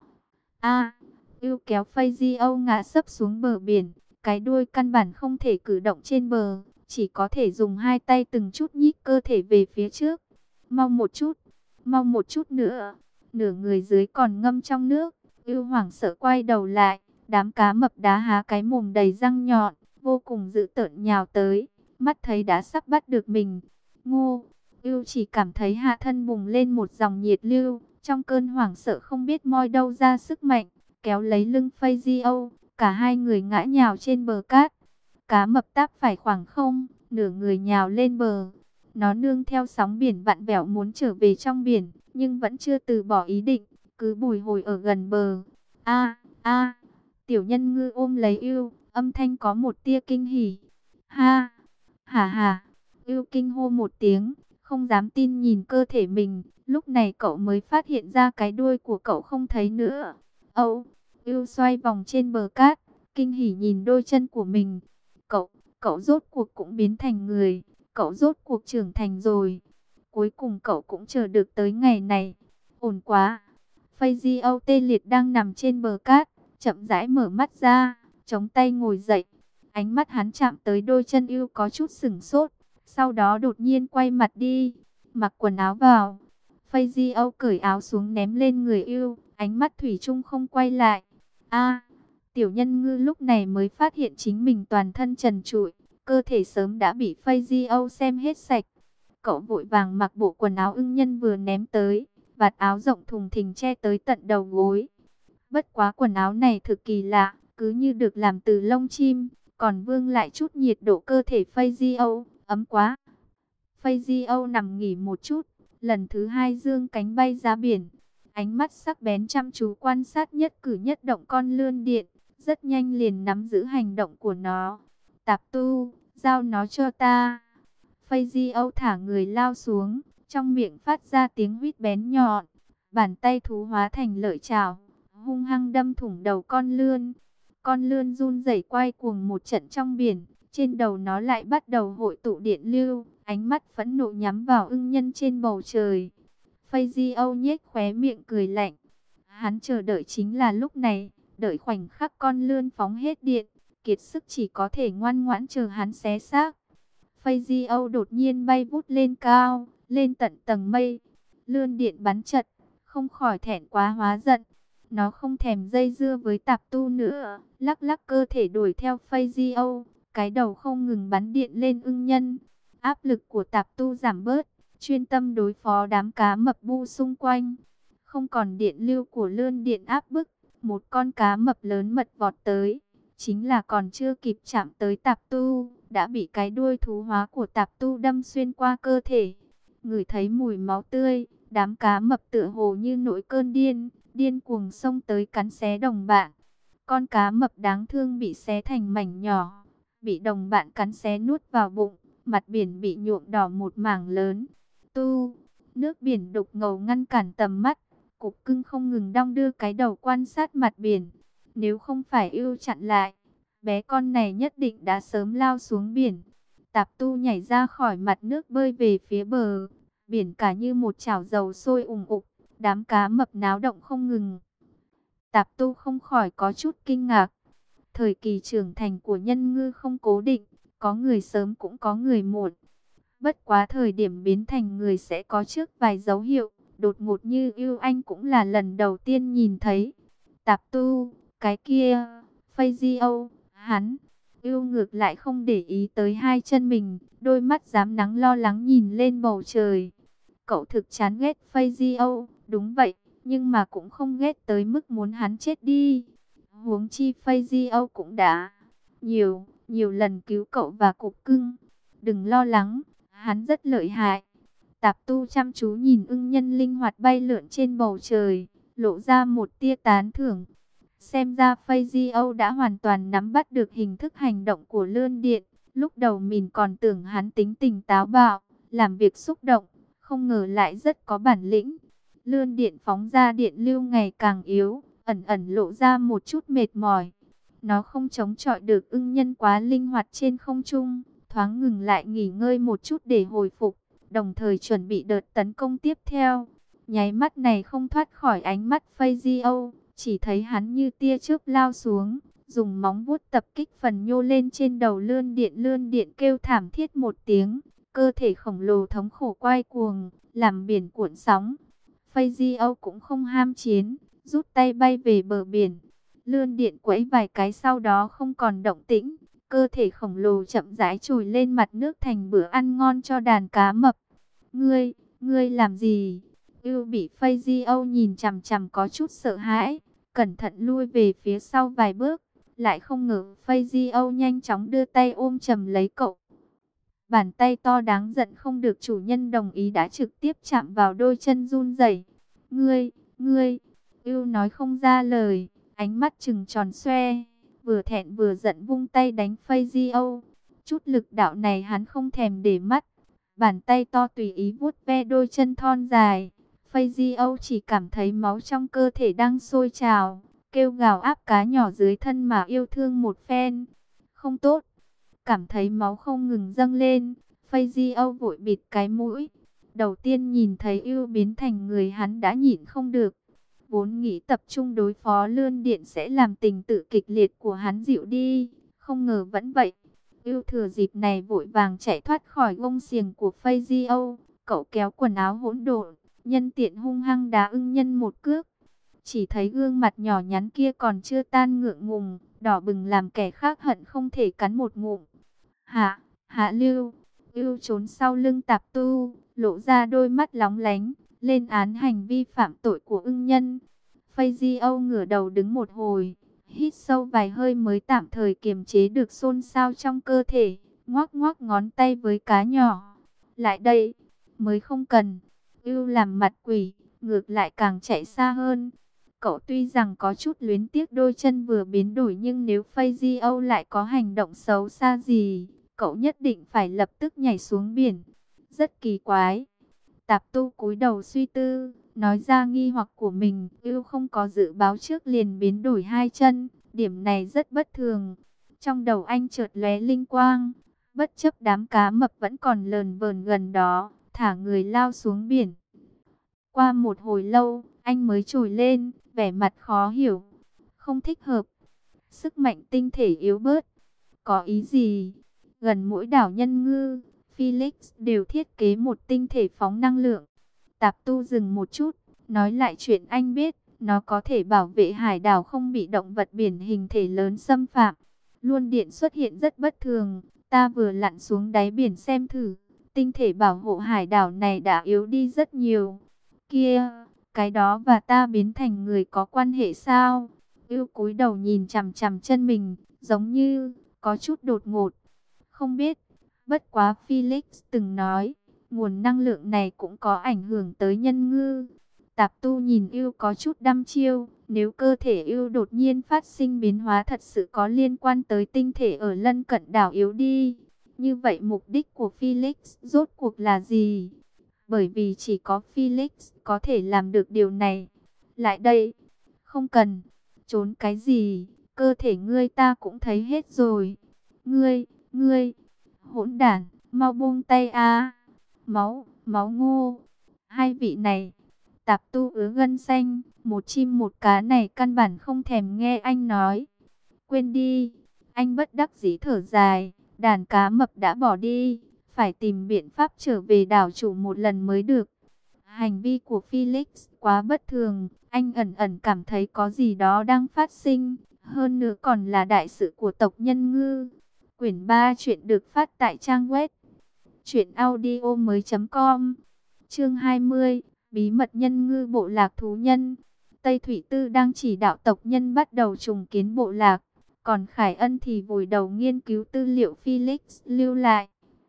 S1: A, Ưu kéo Phây Di Âu ngã sấp xuống bờ biển, cái đuôi căn bản không thể cử động trên bờ, chỉ có thể dùng hai tay từng chút nhích cơ thể về phía trước. Mau một chút, mau một chút nữa. Nửa người dưới còn ngâm trong nước, Ưu hoảng sợ quay đầu lại, Đám cá mập đá há cái mồm đầy răng nhọn, vô cùng dữ tợn nhào tới, mắt thấy đã sắp bắt được mình. Ngô, Ưu chỉ cảm thấy hạ thân bùng lên một dòng nhiệt lưu, trong cơn hoảng sợ không biết moi đâu ra sức mạnh, kéo lấy lưng Fazio, cả hai người ngã nhào trên bờ cát. Cá mập táp phải khoảng không, nửa người nhào lên bờ. Nó nương theo sóng biển vặn vẹo muốn trở về trong biển, nhưng vẫn chưa từ bỏ ý định, cứ bùi hồi ở gần bờ. A, a, tiểu nhân ngư ôm lấy Ưu, âm thanh có một tia kinh hỉ. Ha, hả hả, Ưu kinh hô một tiếng, không dám tin nhìn cơ thể mình. Lúc này cậu mới phát hiện ra cái đuôi của cậu không thấy nữa. Âu, Ưu xoay vòng trên bờ cát, kinh hỉ nhìn đôi chân của mình. Cậu, cậu rốt cuộc cũng biến thành người, cậu rốt cuộc trưởng thành rồi. Cuối cùng cậu cũng chờ được tới ngày này. Ổn quá. Fazio tê liệt đang nằm trên bờ cát, chậm rãi mở mắt ra, chống tay ngồi dậy. Ánh mắt hắn chạm tới đôi chân Ưu có chút sửng sốt, sau đó đột nhiên quay mặt đi, mặc quần áo vào. Fazio cởi áo xuống ném lên người Ưu, ánh mắt thủy chung không quay lại. A, tiểu nhân ngư lúc này mới phát hiện chính mình toàn thân trần trụi, cơ thể sớm đã bị Fazio xem hết sạch. Cậu vội vàng mặc bộ quần áo ưng nhân vừa ném tới, vạt áo rộng thùng thình che tới tận đầu gối. Bất quá quần áo này thực kỳ lạ, cứ như được làm từ lông chim, còn vương lại chút nhiệt độ cơ thể Fazio, ấm quá. Fazio nằm nghỉ một chút, lần thứ hai dương cánh bay ra biển. Ánh mắt sắc bén chăm chú quan sát nhất cử nhất động con lươn điện, rất nhanh liền nắm giữ hành động của nó. Tạp tu, giao nó cho ta. Fazio thả người lao xuống, trong miệng phát ra tiếng huýt bén nhọn. Bàn tay thú hóa thành lợi chảo, hung hăng đâm thủng đầu con lươn. Con lươn run rẩy quay cuồng một trận trong biển, trên đầu nó lại bắt đầu hội tụ điện lưu, ánh mắt phẫn nộ nhắm vào ưng nhân trên bầu trời. Fazio nhếch khóe miệng cười lạnh. Hắn chờ đợi chính là lúc này, đợi khoảnh khắc con lươn phóng hết điện, kiệt sức chỉ có thể ngoan ngoãn chờ hắn xé xác. Fazio đột nhiên bay vút lên cao, lên tận tầng mây. Lươn điện bắn chật, không khỏi thẹn quá hóa giận. Nó không thèm dây dưa với tạp tu nữa, lắc lắc cơ thể đuổi theo Fazio, cái đầu không ngừng bắn điện lên ưng nhân. Áp lực của tạp tu giảm bớt, chuyên tâm đối phó đám cá mập bu xung quanh. Không còn điện lưu của lươn điện áp bức, một con cá mập lớn mật vọt tới. Chính là còn chưa kịp chạm tới tạp tu, đã bị cái đuôi thú hóa của tạp tu đâm xuyên qua cơ thể. Ngửi thấy mùi máu tươi, đám cá mập tựa hồ như nổi cơn điên, điên cuồng xông tới cắn xé đồng bạn. Con cá mập đáng thương bị xé thành mảnh nhỏ, bị đồng bạn cắn xé nuốt vào bụng, mặt biển bị nhuộm đỏ một mảng lớn. Tu, nước biển đục ngầu ngăn cản tầm mắt, cục cưng không ngừng đong đưa cái đầu quan sát mặt biển. Nếu không phải Ưu chặn lại, bé con này nhất định đã sớm lao xuống biển. Tạp tu nhảy ra khỏi mặt nước bơi về phía bờ, biển cả như một chảo dầu sôi ùng ục, đám cá mập náo động không ngừng. Tạp tu không khỏi có chút kinh ngạc. Thời kỳ trưởng thành của nhân ngư không cố định, có người sớm cũng có người muộn. Bất quá thời điểm biến thành người sẽ có trước vài dấu hiệu, đột ngột như Ưu Anh cũng là lần đầu tiên nhìn thấy. Tạp tu, cái kia, Fazio, hắn, Ưu ngược lại không để ý tới hai chân mình, đôi mắt dám nắng lo lắng nhìn lên bầu trời. Cậu thực chán ghét Fazio, đúng vậy, nhưng mà cũng không ghét tới mức muốn hắn chết đi. Huống chi Fazio cũng đã nhiều, nhiều lần cứu cậu và cục cưng. Đừng lo lắng, hắn rất lợi hại. Tạp tu chăm chú nhìn ưng nhân linh hoạt bay lượn trên bầu trời, lộ ra một tia tán thưởng. Xem ra Fazio đã hoàn toàn nắm bắt được hình thức hành động của lươn điện. Lúc đầu mình còn tưởng hắn tính tình táo bạo, làm việc xúc động, không ngờ lại rất có bản lĩnh. Lươn điện phóng ra điện lưu ngày càng yếu, ẩn ẩn lộ ra một chút mệt mỏi. Nó không chống chọi được ưng nhân quá linh hoạt trên không trung, thoáng ngừng lại nghỉ ngơi một chút để hồi phục, đồng thời chuẩn bị đợt tấn công tiếp theo. Nháy mắt này không thoát khỏi ánh mắt Fazio, chỉ thấy hắn như tia chớp lao xuống, dùng móng vuốt tập kích phần nhô lên trên đầu lươn điện. Lươn điện kêu thảm thiết một tiếng, cơ thể khổng lồ thống khổ quay cuồng, làm biển cuộn sóng. Fazio cũng không ham chiến, rút tay bay về bờ biển. Lươn điện quẫy vài cái sau đó không còn động tĩnh. Cơ thể khổng lồ chậm rãi trồi lên mặt nước thành bữa ăn ngon cho đàn cá mập. Ngươi, ngươi làm gì? Ưu bị Fazio nhìn chằm chằm có chút sợ hãi, cẩn thận lui về phía sau vài bước. Lại không ngờ Fazio nhanh chóng đưa tay ôm chầm lấy cậu. Bàn tay to đáng giận không được chủ nhân đồng ý đã trực tiếp chạm vào đôi chân run rẩy. Ngươi, ngươi, Ưu nói không ra lời, ánh mắt trừng tròn xoe, vừa thẹn vừa giận vung tay đánh Fazio. Chút lực đạo này hắn không thèm để mắt. Bàn tay to tùy ý vuốt ve đôi chân thon dài. Fazio chỉ cảm thấy máu trong cơ thể đang sôi trào, kêu gào áp cá nhỏ dưới thân mà yêu thương một phen. Không tốt. Cảm thấy máu không ngừng dâng lên, Fazio vội bịt cái mũi. Đầu tiên nhìn thấy Ưu biến thành người hắn đã nhịn không được. Vốn nghĩ tập trung đối phó lươn điện sẽ làm tình tự kịch liệt của hắn dịu đi, không ngờ vẫn vậy. Ưu thừa dịp này vội vàng chạy thoát khỏi gông xiềng của Fazio. Cậu kéo quần áo hỗn độn, nhân tiện hung hăng đá ưng nhân một cước. Chỉ thấy gương mặt nhỏ nhắn kia còn chưa tan ngượng ngùng, đỏ bừng làm kẻ khác hận không thể cắn một ngụm. Hạ, Hạ Lưu, Ưu trốn sau lưng Tạp Tu, lộ ra đôi mắt lóng lánh, lên án hành vi phạm tội của ưng nhân. Fazio ngửa đầu đứng một hồi, hít sâu vài hơi mới tạm thời kiềm chế được xôn xao trong cơ thể, ngoắc ngoắc ngón tay với cá nhỏ. Lại đây, mới không cần. Ưu làm mặt quỷ, ngược lại càng chạy xa hơn. Cậu tuy rằng có chút luyến tiếc đôi chân vừa biến đổi, nhưng nếu Fazio lại có hành động xấu xa gì, cậu nhất định phải lập tức nhảy xuống biển. Rất kỳ quái. Tạp Tu cúi đầu suy tư, nói ra nghi hoặc của mình. Ưu không có dự báo trước liền biến đổi hai chân, điểm này rất bất thường. Trong đầu anh chợt lóe linh quang, bất chấp đám cá mập vẫn còn lờn vờn gần đó, thả người lao xuống biển. Qua một hồi lâu, anh mới trồi lên, vẻ mặt khó hiểu. Không thích hợp. Sức mạnh tinh thể yếu bớt. Có ý gì? Gần mỗi đảo Nhân Ngư, Felix đều thiết kế một tinh thể phóng năng lượng. Tạp Tu dừng một chút, nói lại chuyện anh biết. Nó có thể bảo vệ hải đảo không bị động vật biển hình thể lớn xâm phạm. Luân điện xuất hiện rất bất thường. Ta vừa lặn xuống đáy biển xem thử. Tinh thể bảo hộ hải đảo này đã yếu đi rất nhiều. Kia, cái đó và ta biến thành người có quan hệ sao? Ưu cúi đầu nhìn chằm chằm chân mình, giống như có chút đột ngột. Không biết, bất quá Felix từng nói, nguồn năng lượng này cũng có ảnh hưởng tới Nhân Ngư. Tạp Tu nhìn Ưu có chút đăm chiêu, nếu cơ thể Ưu đột nhiên phát sinh biến hóa thật sự có liên quan tới tinh thể ở lân cận đảo yếu đi. Như vậy mục đích của Felix rốt cuộc là gì? Bởi vì chỉ có Felix có thể làm được điều này. Lại đây. Không cần. Trốn cái gì? Cơ thể ngươi ta cũng thấy hết rồi. Ngươi, ngươi. Hỗn đản, mau buông tay a. Máu, máu ngô. Hai vị này. Tạp Tu ứa gân xanh. Một chim một cá này căn bản không thèm nghe anh nói. Quên đi. Anh bất đắc dĩ thở dài. Đàn cá mập đã bỏ đi. Phải tìm biện pháp trở về đảo chủ một lần mới được. Hành vi của Felix quá bất thường. Anh ẩn ẩn cảm thấy có gì đó đang phát sinh. Hơn nữa còn là đại sự của tộc Nhân Ngư. Quyển ba chuyện được phát tại trang web truyện audio mới com. Chương hai mươi. Bí mật Nhân Ngư bộ lạc thú nhân. Tây Thủy Tư đang chỉ đạo tộc nhân bắt đầu trùng kiến bộ lạc. Còn Khải Ân thì vùi đầu nghiên cứu tư liệu Felix lưu lại.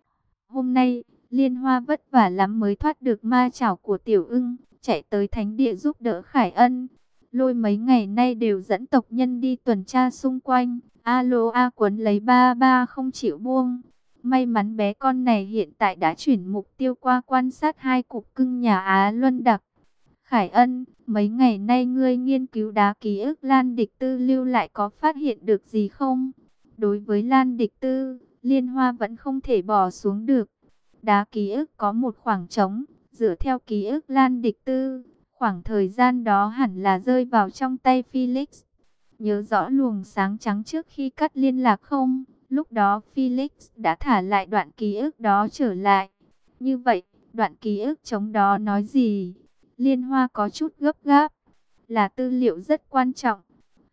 S1: Hôm nay, Liên Hoa vất vả lắm mới thoát được ma chảo của Tiểu Ưng, chạy tới thánh địa giúp đỡ Khải Ân. Lôi mấy ngày nay đều dẫn tộc nhân đi tuần tra xung quanh. Alo A quấn lấy ba ba không chịu buông. May mắn bé con này hiện tại đã chuyển mục tiêu qua quan sát hai cục cưng nhà Á Luân Đặc. Khải Ân, mấy ngày nay ngươi nghiên cứu đá ký ức Lan Địch Tư lưu lại có phát hiện được gì không? Đối với Lan Địch Tư, Liên Hoa vẫn không thể bỏ xuống được. Đá ký ức có một khoảng trống, dựa theo ký ức Lan Địch Tư, khoảng thời gian đó hẳn là rơi vào trong tay Felix. Nhớ rõ luồng sáng trắng trước khi cắt liên lạc không? Lúc đó Felix đã thả lại đoạn ký ức đó trở lại. Như vậy, đoạn ký ức trống đó nói gì? Liên Hoa có chút gấp gáp. Là tư liệu rất quan trọng.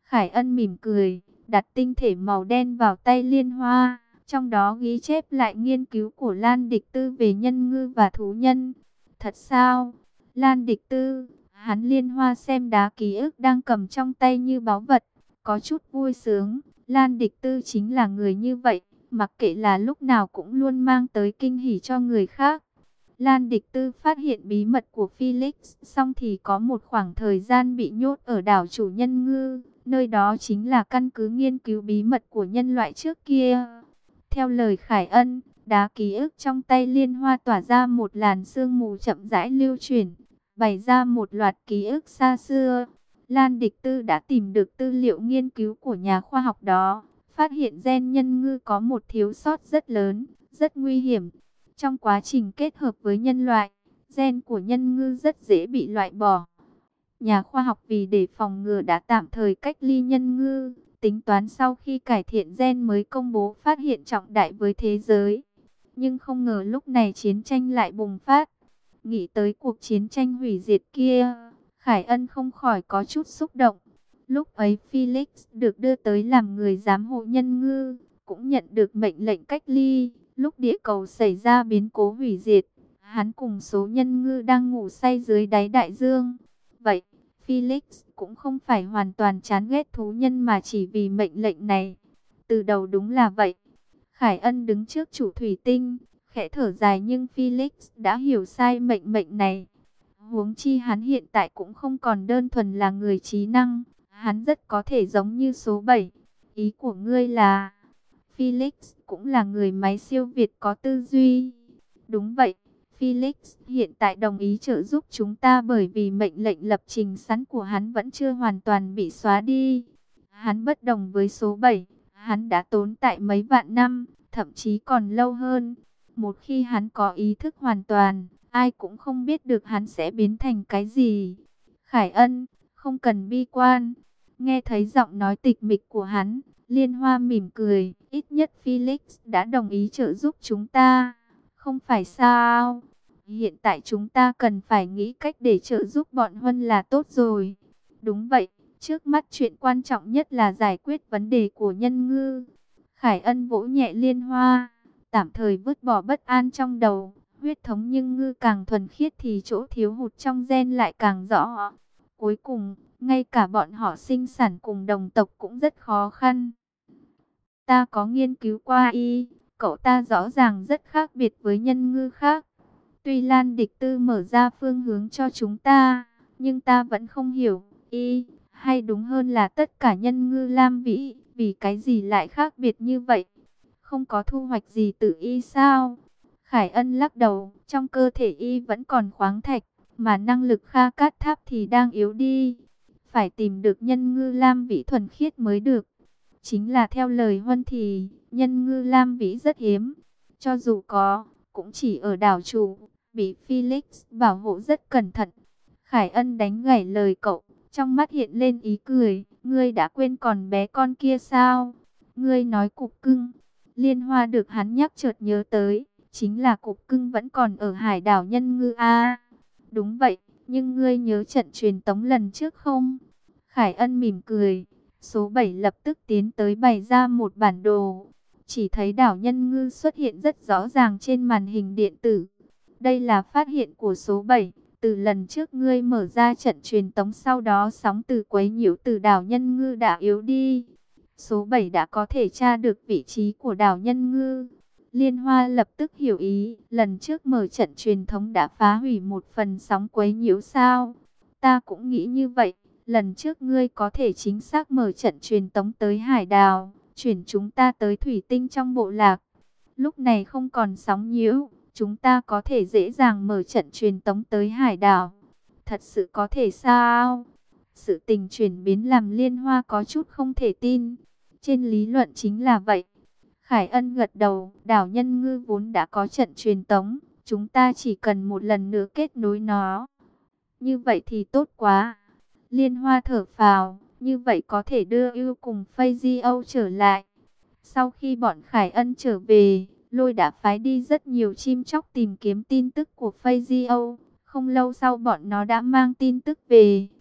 S1: Khải Ân mỉm cười, đặt tinh thể màu đen vào tay Liên Hoa, trong đó ghi chép lại nghiên cứu của Lan Địch Tư về nhân ngư và thú nhân. Thật sao? Lan Địch Tư, hắn Liên Hoa xem đá ký ức đang cầm trong tay như báu vật, có chút vui sướng. Lan Địch Tư chính là người như vậy, mặc kệ là lúc nào cũng luôn mang tới kinh hỉ cho người khác. Lan Địch Tư phát hiện bí mật của Felix, xong thì có một khoảng thời gian bị nhốt ở đảo chủ nhân ngư, nơi đó chính là căn cứ nghiên cứu bí mật của nhân loại trước kia. Theo lời Khải Ân, đá ký ức trong tay Liên Hoa tỏa ra một làn sương mù chậm rãi lưu chuyển, bày ra một loạt ký ức xa xưa. Lan Địch Tư đã tìm được tư liệu nghiên cứu của nhà khoa học đó, phát hiện gen nhân ngư có một thiếu sót rất lớn, rất nguy hiểm. Trong quá trình kết hợp với nhân loại, gen của nhân ngư rất dễ bị loại bỏ. Nhà khoa học vì để phòng ngừa đã tạm thời cách ly nhân ngư, tính toán sau khi cải thiện gen mới công bố phát hiện trọng đại với thế giới. Nhưng không ngờ lúc này chiến tranh lại bùng phát. Nghĩ tới cuộc chiến tranh hủy diệt kia, Khải Ân không khỏi có chút xúc động. Lúc ấy Felix được đưa tới làm người giám hộ nhân ngư, cũng nhận được mệnh lệnh cách ly. Lúc địa cầu xảy ra biến cố hủy diệt, hắn cùng số nhân ngư đang ngủ say dưới đáy đại dương. Vậy, Felix cũng không phải hoàn toàn chán ghét thú nhân mà chỉ vì mệnh lệnh này. Từ đầu đúng là vậy. Khải Ân đứng trước chủ thủy tinh, khẽ thở dài, nhưng Felix đã hiểu sai mệnh mệnh này. Huống chi hắn hiện tại cũng không còn đơn thuần là người trí năng, hắn rất có thể giống như số bảy. Ý của ngươi là Felix cũng là người máy siêu việt có tư duy. Đúng vậy, Felix hiện tại đồng ý trợ giúp chúng ta bởi vì mệnh lệnh lập trình sẵn của hắn vẫn chưa hoàn toàn bị xóa đi. Hắn bất đồng với số bảy, hắn đã tồn tại mấy vạn năm, thậm chí còn lâu hơn. Một khi hắn có ý thức hoàn toàn, ai cũng không biết được hắn sẽ biến thành cái gì. Khải Ân, không cần bi quan. Nghe thấy giọng nói tịch mịch của hắn, Liên Hoa mỉm cười, ít nhất Felix đã đồng ý trợ giúp chúng ta. Không phải sao? Hiện tại chúng ta cần phải nghĩ cách để trợ giúp bọn Huân là tốt rồi. Đúng vậy, trước mắt chuyện quan trọng nhất là giải quyết vấn đề của nhân ngư. Khải Ân vỗ nhẹ Liên Hoa, tạm thời vứt bỏ bất an trong đầu. Huyết thống nhân ngư càng thuần khiết thì chỗ thiếu hụt trong gen lại càng rõ. Cuối cùng, ngay cả bọn họ sinh sản cùng đồng tộc cũng rất khó khăn. Ta có nghiên cứu qua y, cậu ta rõ ràng rất khác biệt với nhân ngư khác. Tuy Lan Địch Tư mở ra phương hướng cho chúng ta, nhưng ta vẫn không hiểu y, hay đúng hơn là tất cả nhân ngư lam vĩ, vì cái gì lại khác biệt như vậy? Không có thu hoạch gì từ y sao? Khải Ân lắc đầu, trong cơ thể y vẫn còn khoáng thạch, mà năng lực Kha Cát Tháp thì đang yếu đi. Phải tìm được nhân ngư lam vĩ thuần khiết mới được. Chính là theo lời Huân thì, nhân ngư lam vĩ rất hiếm. Cho dù có, cũng chỉ ở đảo chủ, bị Felix bảo hộ rất cẩn thận. Khải Ân đánh gãy lời cậu, trong mắt hiện lên ý cười. Ngươi đã quên còn bé con kia sao? Ngươi nói cục cưng. Liên Hoa được hắn nhắc chợt nhớ tới, chính là cục cưng vẫn còn ở hải đảo nhân ngư a. Đúng vậy, nhưng ngươi nhớ trận truyền tống lần trước không? Khải Ân mỉm cười. Số bảy lập tức tiến tới bày ra một bản đồ. Chỉ thấy đảo nhân ngư xuất hiện rất rõ ràng trên màn hình điện tử. Đây là phát hiện của số bảy. Từ lần trước ngươi mở ra trận truyền tống, sau đó sóng từ quấy nhiễu từ đảo nhân ngư đã yếu đi. Số bảy đã có thể tra được vị trí của đảo nhân ngư. Liên Hoa lập tức hiểu ý. Lần trước mở trận truyền thống đã phá hủy một phần sóng quấy nhiễu sao? Ta cũng nghĩ như vậy. Lần trước ngươi có thể chính xác mở trận truyền tống tới hải đảo, chuyển chúng ta tới thủy tinh trong bộ lạc. Lúc này không còn sóng nhiễu, chúng ta có thể dễ dàng mở trận truyền tống tới hải đảo. Thật sự có thể sao? Sự tình chuyển biến làm Liên Hoa có chút không thể tin. Trên lý luận chính là vậy. Khải Ân gật đầu, đảo nhân ngư vốn đã có trận truyền tống, chúng ta chỉ cần một lần nữa kết nối nó. Như vậy thì tốt quá. Liên Hoa thở phào, như vậy có thể đưa Ưu cùng Fazio trở lại. Sau khi bọn Khải Ân trở về, Lôi đã phái đi rất nhiều chim chóc tìm kiếm tin tức của Fazio. Không lâu sau bọn nó đã mang tin tức về.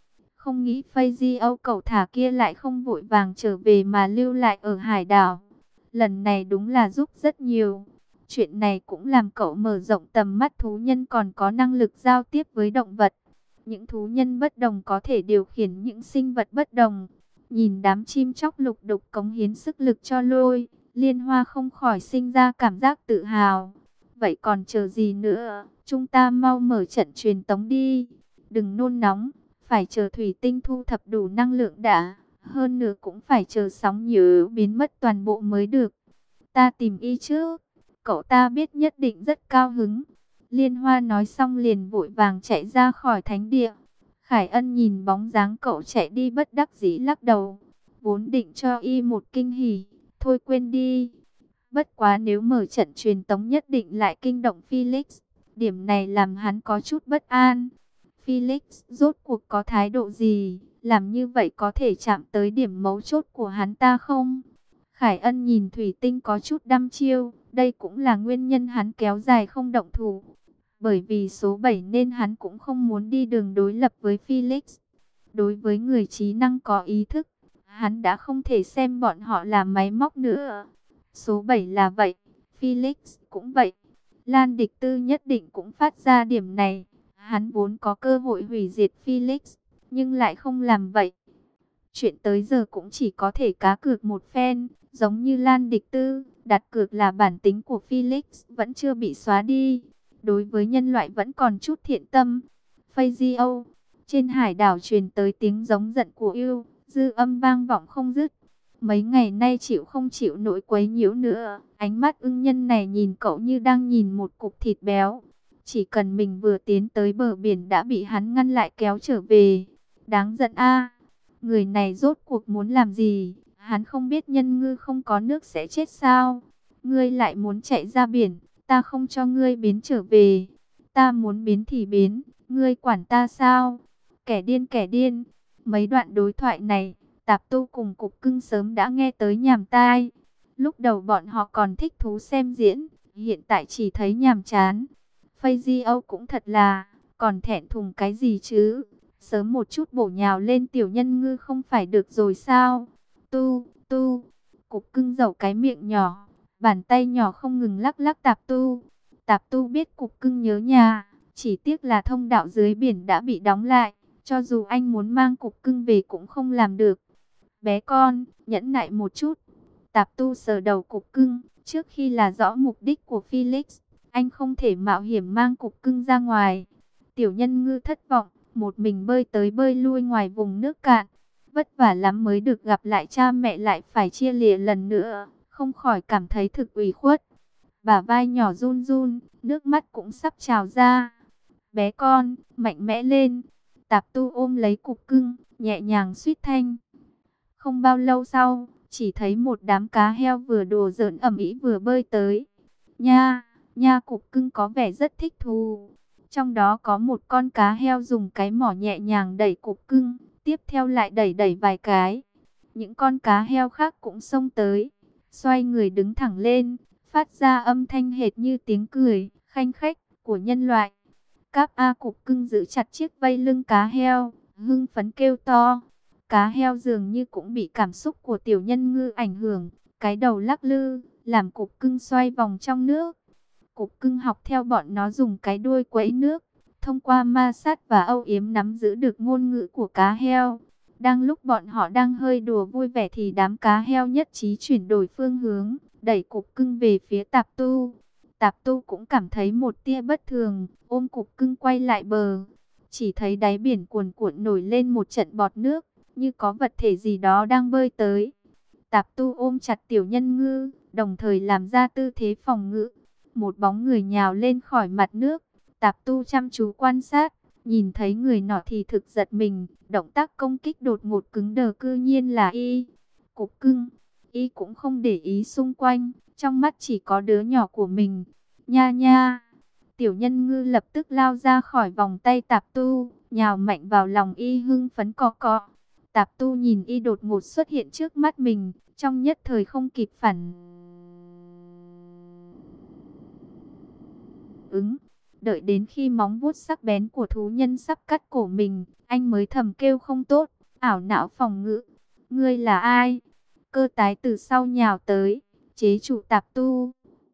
S1: Không nghĩ Phây Di Âu cẩu thả kia lại không vội vàng trở về mà lưu lại ở hải đảo. Lần này đúng là giúp rất nhiều. Chuyện này cũng làm cậu mở rộng tầm mắt thú nhân còn có năng lực giao tiếp với động vật. Những thú nhân bất đồng có thể điều khiển những sinh vật bất đồng. Nhìn đám chim chóc lục đục cống hiến sức lực cho Lôi, Liên Hoa không khỏi sinh ra cảm giác tự hào. Vậy còn chờ gì nữa, chúng ta mau mở trận truyền tống đi. Đừng nôn nóng, phải chờ thủy tinh thu thập đủ năng lượng đã. Hơn nữa cũng phải chờ sóng nhớ biến mất toàn bộ mới được. Ta tìm y trước, cậu ta biết nhất định rất cao hứng. Liên Hoa nói xong liền vội vàng chạy ra khỏi thánh địa. Khải Ân nhìn bóng dáng cậu chạy đi bất đắc dĩ lắc đầu. Vốn định cho y một kinh hỉ, thôi quên đi. Bất quá nếu mở trận truyền tống nhất định lại kinh động Felix. Điểm này làm hắn có chút bất an. Felix rốt cuộc có thái độ gì? Làm như vậy có thể chạm tới điểm mấu chốt của hắn ta không? Khải Ân nhìn Thủy Tinh có chút đăm chiêu. Đây cũng là nguyên nhân hắn kéo dài không động thủ. Bởi vì số bảy nên hắn cũng không muốn đi đường đối lập với Felix. Đối với người trí năng có ý thức, hắn đã không thể xem bọn họ là máy móc nữa. Số bảy là vậy, Felix cũng vậy. Lan Địch Tư nhất định cũng phát ra điểm này. Hắn vốn có cơ hội hủy diệt Felix, nhưng lại không làm vậy. Chuyện tới giờ cũng chỉ có thể cá cược một phen, giống như Lan Địch Tư, đặt cược là bản tính của Felix vẫn chưa bị xóa đi. Đối với nhân loại vẫn còn chút thiện tâm. Phây Di Âu, trên hải đảo truyền tới tiếng giống giận của yêu, dư âm vang vọng không dứt. Mấy ngày nay chịu không chịu nỗi quấy nhiễu nữa, ánh mắt ưng nhân này nhìn cậu như đang nhìn một cục thịt béo. Chỉ cần mình vừa tiến tới bờ biển đã bị hắn ngăn lại kéo trở về. Đáng giận a, người này rốt cuộc muốn làm gì? Hắn không biết nhân ngư không có nước sẽ chết sao? Ngươi lại muốn chạy ra biển, ta không cho ngươi biến trở về. Ta muốn biến thì biến, ngươi quản ta sao? Kẻ điên kẻ điên. Mấy đoạn đối thoại này, Tạp Tu cùng Cục Cưng sớm đã nghe tới nhàm tai. Lúc đầu bọn họ còn thích thú xem diễn, hiện tại chỉ thấy nhàm chán. Phây Di Âu cũng thật là, còn thẹn thùng cái gì chứ? Sớm một chút bổ nhào lên tiểu nhân ngư không phải được rồi sao? Tu, tu, Cục Cưng dẩu cái miệng nhỏ, bàn tay nhỏ không ngừng lắc lắc Tạp Tu. Tạp Tu biết Cục Cưng nhớ nhà, chỉ tiếc là thông đạo dưới biển đã bị đóng lại. Cho dù anh muốn mang Cục Cưng về cũng không làm được. Bé con, nhẫn nại một chút. Tạp Tu sờ đầu Cục Cưng, trước khi là rõ mục đích của Felix, anh không thể mạo hiểm mang Cục Cưng ra ngoài. Tiểu nhân ngư thất vọng, một mình bơi tới bơi lui ngoài vùng nước cạn. Vất vả lắm mới được gặp lại cha mẹ lại phải chia lìa lần nữa, không khỏi cảm thấy thực ủy khuất. Bả vai nhỏ run run, nước mắt cũng sắp trào ra. Bé con, mạnh mẽ lên. Tạp Tu ôm lấy Cục Cưng, nhẹ nhàng suýt thanh. Không bao lâu sau, chỉ thấy một đám cá heo vừa đùa giỡn ầm ĩ vừa bơi tới. Nha, nha Cục Cưng có vẻ rất thích thú. Trong đó có một con cá heo dùng cái mỏ nhẹ nhàng đẩy Cục Cưng, tiếp theo lại đẩy đẩy vài cái. Những con cá heo khác cũng xông tới, xoay người đứng thẳng lên, phát ra âm thanh hệt như tiếng cười, khanh khách của nhân loại. Cáp A Cục Cưng giữ chặt chiếc vây lưng cá heo, hưng phấn kêu to. Cá heo dường như cũng bị cảm xúc của tiểu nhân ngư ảnh hưởng, cái đầu lắc lư, làm Cục Cưng xoay vòng trong nước. Cục Cưng học theo bọn nó dùng cái đuôi quẫy nước, thông qua ma sát và âu yếm nắm giữ được ngôn ngữ của cá heo. Đang lúc bọn họ đang hơi đùa vui vẻ thì đám cá heo nhất trí chuyển đổi phương hướng, đẩy Cục Cưng về phía Tạp Tu. Tạp Tu cũng cảm thấy một tia bất thường, ôm Cục Cưng quay lại bờ. Chỉ thấy đáy biển cuồn cuộn nổi lên một trận bọt nước, như có vật thể gì đó đang bơi tới. Tạp Tu ôm chặt tiểu nhân ngư, đồng thời làm ra tư thế phòng ngự. Một bóng người nhào lên khỏi mặt nước. Tạp Tu chăm chú quan sát, nhìn thấy người nọ thì thực giật mình. Động tác công kích đột ngột cứng đờ, cư nhiên là y. Cục Cưng, y cũng không để ý xung quanh, trong mắt chỉ có đứa nhỏ của mình. Nha nha, tiểu nhân ngư lập tức lao ra khỏi vòng tay Tạp Tu, nhào mạnh vào lòng y hưng phấn cọ cọ. Tạp Tu nhìn y đột ngột xuất hiện trước mắt mình, trong nhất thời không kịp phản ứng, Đợi đến khi móng vuốt sắc bén của thú nhân sắp cắt cổ mình, anh mới thầm kêu không tốt, ảo não phòng ngự. Ngươi là ai? Cơ tái từ sau nhào tới, chế trụ tạp tu.